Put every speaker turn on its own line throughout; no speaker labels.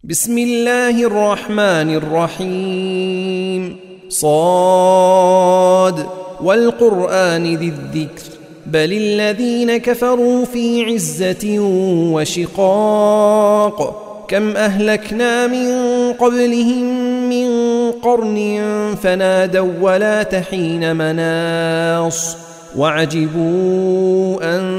بسم الله الرحمن الرحيم. صاد والقرآن ذي الذكر بل الذين كفروا في عزة وشقاق كم أهلكنا من قبلهم من قرن فنادوا ولا تحين مناص وعجبوا أن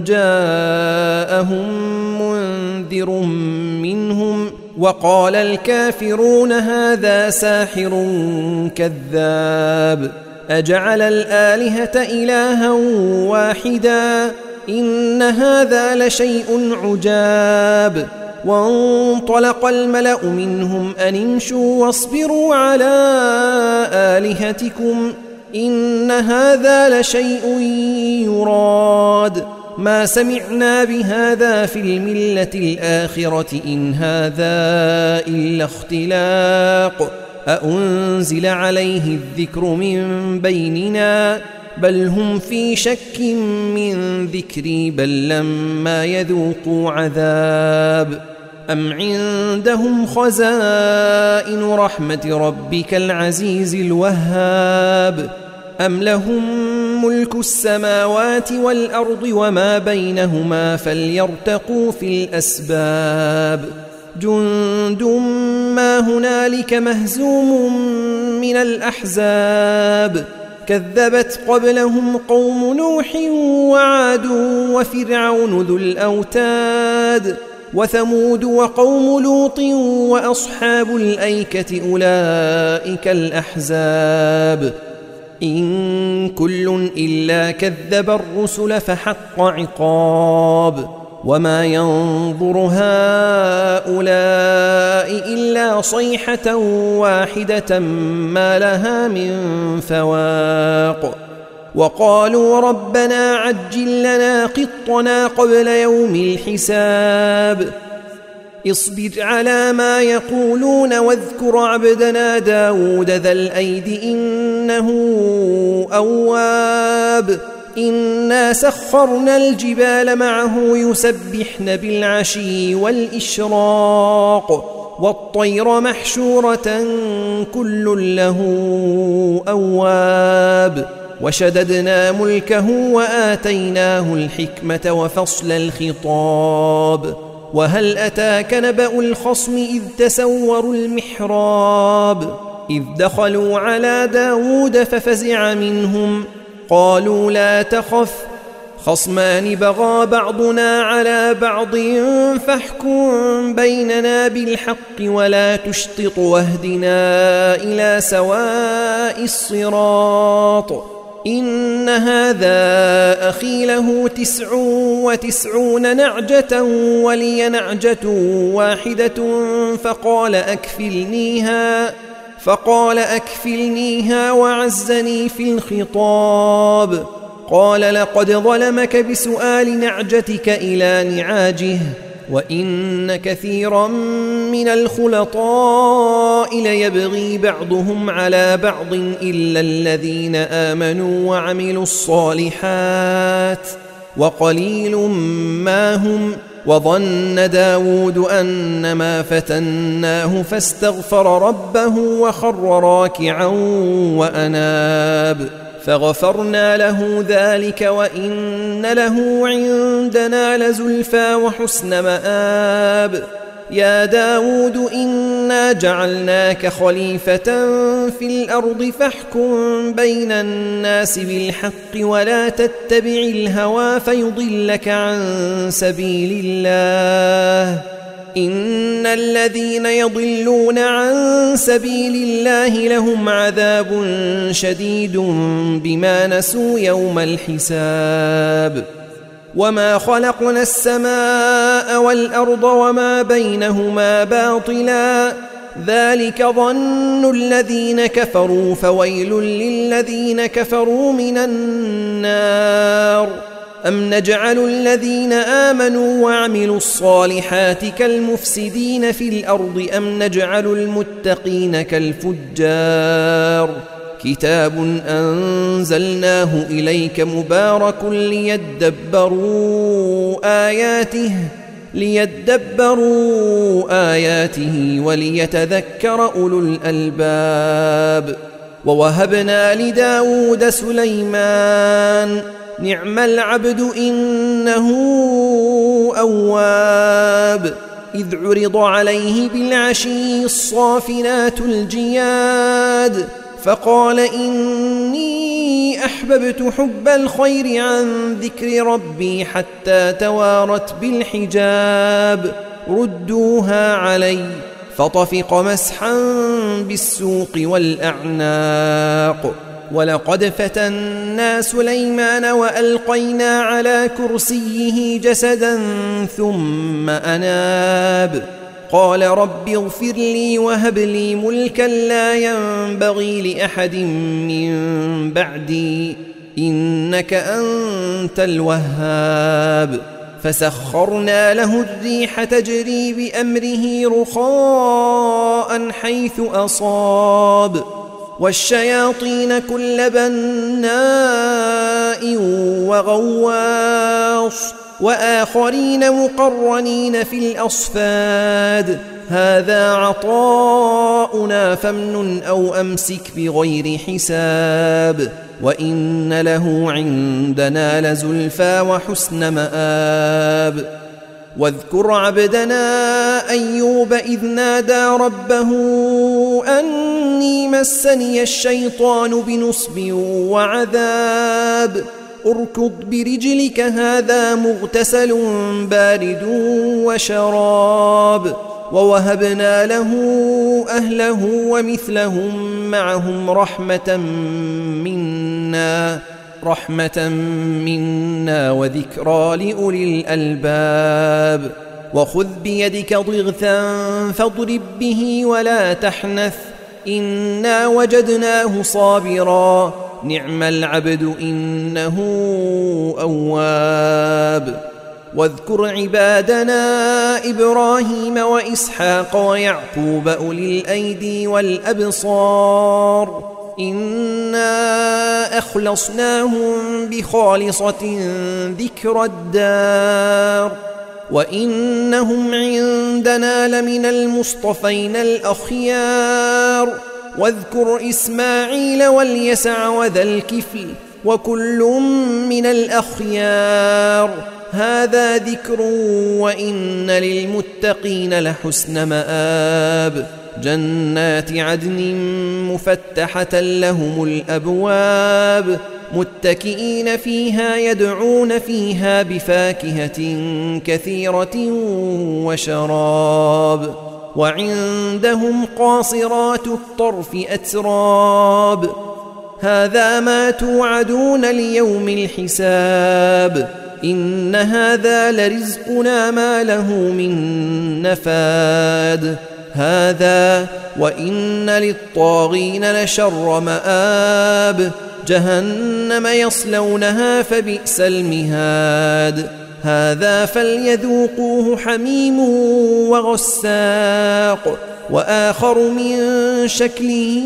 جاءهم منذر منهم وقال الكافرون هذا ساحر كذاب أجعل الآلهة إلها واحدا إن هذا لشيء عجاب وانطلق الملأ منهم أن امشوا واصبروا على آلهتكم إن هذا لشيء يراد ما سمعنا بهذا في الملة الآخرة إن هذا إلا اختلاق أأنزل عليه الذكر من بيننا بل هم في شك من ذكري بل لما يذوقوا عذاب أم عندهم خزائن رحمة ربك العزيز الوهاب أم لهم ملك السماوات والأرض وما بينهما فليرتقوا في الأسباب جند ما هنالك مهزوم من الأحزاب كذبت قبلهم قوم نوح وعاد وفرعون ذو الأوتاد وثمود وقوم لوط وأصحاب الأيكة أولئك الأحزاب إن كل إلا كذب الرسل فحق عقاب وما ينظر هؤلاء إلا صيحة واحدة ما لها من فواق وقالوا ربنا عجل لنا قطنا قبل يوم الحساب اصبر على ما يقولون واذكر عبدنا داود ذا الأيد إنه أواب إنا سخرنا الجبال معه يسبحن بالعشي والإشراق والطير محشورة كل له أواب وشددنا ملكه وآتيناه الحكمة وفصل الخطاب وهل أتاك نبأ الخصم إذ تسوروا المحراب إذ دخلوا على داود ففزع منهم قالوا لا تخف خصمان بغى بعضنا على بعض فاحكم بيننا بالحق ولا تشطط واهدنا إلى سواء الصراط إن هذا أخي له 99 نعجة ولي نعجة واحدة فقال أكفلنيها وعزني في الخطاب قال لقد ظلمك بسؤال نعجتك إلى نعاجه وإن كثيرا من الخلطاء ليبغي بعضهم على بعض إلا الذين آمنوا وعملوا الصالحات وقليل ما هم وظن داود أنما فتناه فاستغفر ربه وخر راكعا وأناب فغفرنا له ذلك وإن له عندنا لزلفى وحسن مآب يا داود إنا جعلناك خليفة في الأرض فاحكم بين الناس بالحق ولا تتبع الهوى فيضلك عن سبيل الله إن الذين يضلون عن سبيل الله لهم عذاب شديد بما نسوا يوم الحساب وما خلقنا السماء والأرض وما بينهما باطلا ذلك ظن الذين كفروا فويل للذين كفروا من النار أم نجعل الذين آمنوا وعملوا الصالحات كالمفسدين في الأرض أم نجعل المتقين كالفجار كتاب أنزلناه إليك مبارك ليدبروا آياته ليدبروا آياته وليتذكر أولو الألباب. ووهبنا لداود سليمان نعم العبد إنه أواب إذ عرض عليه بالعشي الصافنات الجياد فقال إني أحببت حب الخير عن ذكر ربي حتى توارت بالحجاب ردوها علي فطفق مسحا بالسوق والأعناق. ولقد فتنا سليمان وألقينا على كرسيه جسدا ثم أناب قال رب اغفر لي وهب لي ملكا لا ينبغي لأحد من بعدي إنك أنت الوهاب. فسخرنا له الريح تجري بأمره رخاء حيث أصاب والشياطين كل بناء وغواص وآخرين مقرنين في الأصفاد هذا عطاؤنا فامنن أو أمسك بغير حساب وإن له عندنا لزلفى وحسن مآب. واذكر عبدنا أيوب إذ نادى ربه أني مسني الشيطان بنصب وعذاب اركض برجلك هذا مغتسل بارد وشراب. ووهبنا له أهله ومثلهم معهم رحمة منا وذكرى لأولي الألباب. وخذ بيدك ضغثا فاضرب به ولا تحنث إنا وجدناه صابرا نعم العبد إنه أواب. واذكر عبادنا إبراهيم وإسحاق ويعقوب أولي الأيدي والأبصار إنا أخلصناهم بخالصة ذكر الدار وإنهم عندنا لمن المصطفين الأخيار. واذكر إسماعيل واليسع وذا الكفل وكل من الأخيار هذا ذكر وإن للمتقين لحسن مآب. جنات عدن مفتحة لهم الأبواب متكئين فيها يدعون فيها بفاكهة كثيرة وشراب. وعندهم قاصرات الطرف أتراب هذا ما توعدون ليوم الحساب إن هذا لرزقنا ما له من نفاد. هذا وإن للطاغين لشر مآب جهنم يصلونها فبئس المهاد. هذا فليذوقوه حميم وغساق وآخر من شكله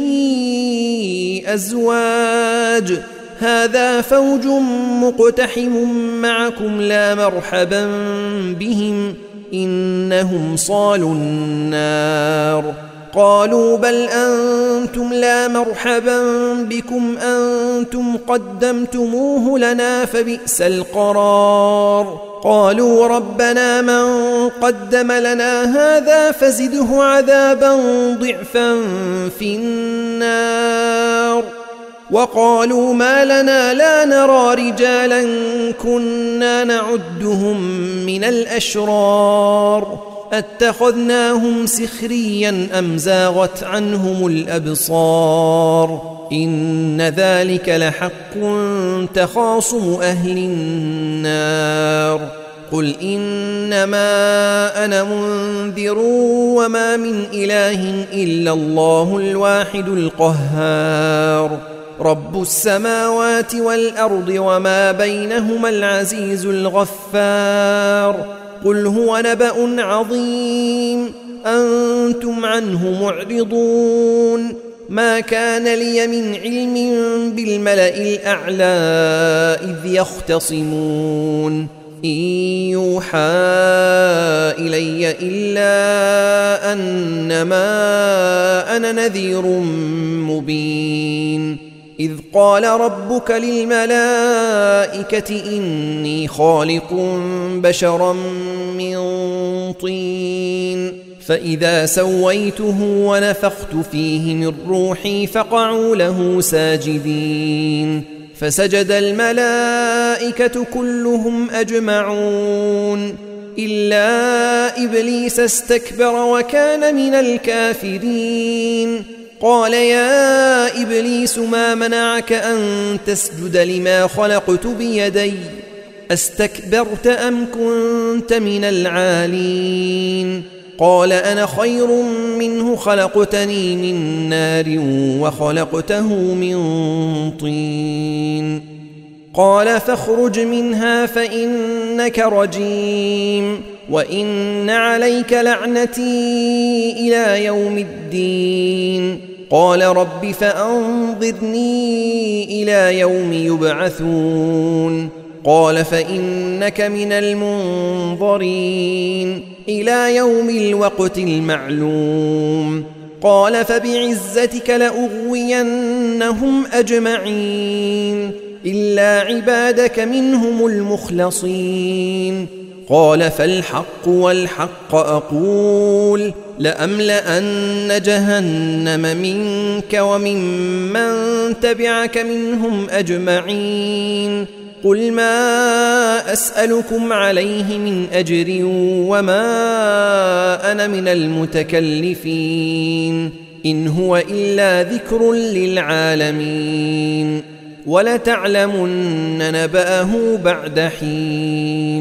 أزواج هذا فوج مقتحم معكم لا مرحبا بهم إنهم صالوا النار. قالوا بل أنتم لا مرحبا بكم أنتم قدمتموه لنا فبئس القرار. قالوا ربنا من قدم لنا هذا فزده عذابا ضعفا في النار. وقالوا ما لنا لا نرى رجالا كنا نعدهم من الأشرار أتخذناهم سخريا أم زاغت عنهم الأبصار إن ذلك لحق تخاصم أهل النار. قل إنما أنا منذر وما من إله إلا الله الواحد القهار رب السماوات والأرض وما بينهما العزيز الغفار. قل هو نبأ عظيم أنتم عنه معرضون. ما كان لي من علم بالملأ الأعلى إذ يختصمون إن يوحى إلي إلا أنما أنا نذير مبين إذ قال ربك للملائكة إني خالق بشرا من طين فإذا سويته ونفخت فيه من روحي فقعوا له ساجدين فسجد الملائكة كلهم أجمعون إلا إبليس استكبر وكان من الكافرين قال يا إبليس ما منعك أن تسجد لما خلقت بيدي أستكبرت أم كنت من العالين قال أنا خير منه خلقتني من نار وخلقته من طين قال فاخرج منها فإنك رجيم وإن عليك لعنتي إلى يوم الدين قال رب فأنظرني إلى يوم يبعثون قال فإنك من المنظرين إلى يوم الوقت المعلوم قال فبعزتك لأغوينهم أجمعين إلا عبادك منهم المخلصين قال فالحق والحق أقول لأملأن جهنم منك وممن تبعك منهم أجمعين قل ما أسألكم عليه من أجر وما أنا من المتكلفين إن هو إلا ذكر للعالمين ولتعلمن نبأه بعد حين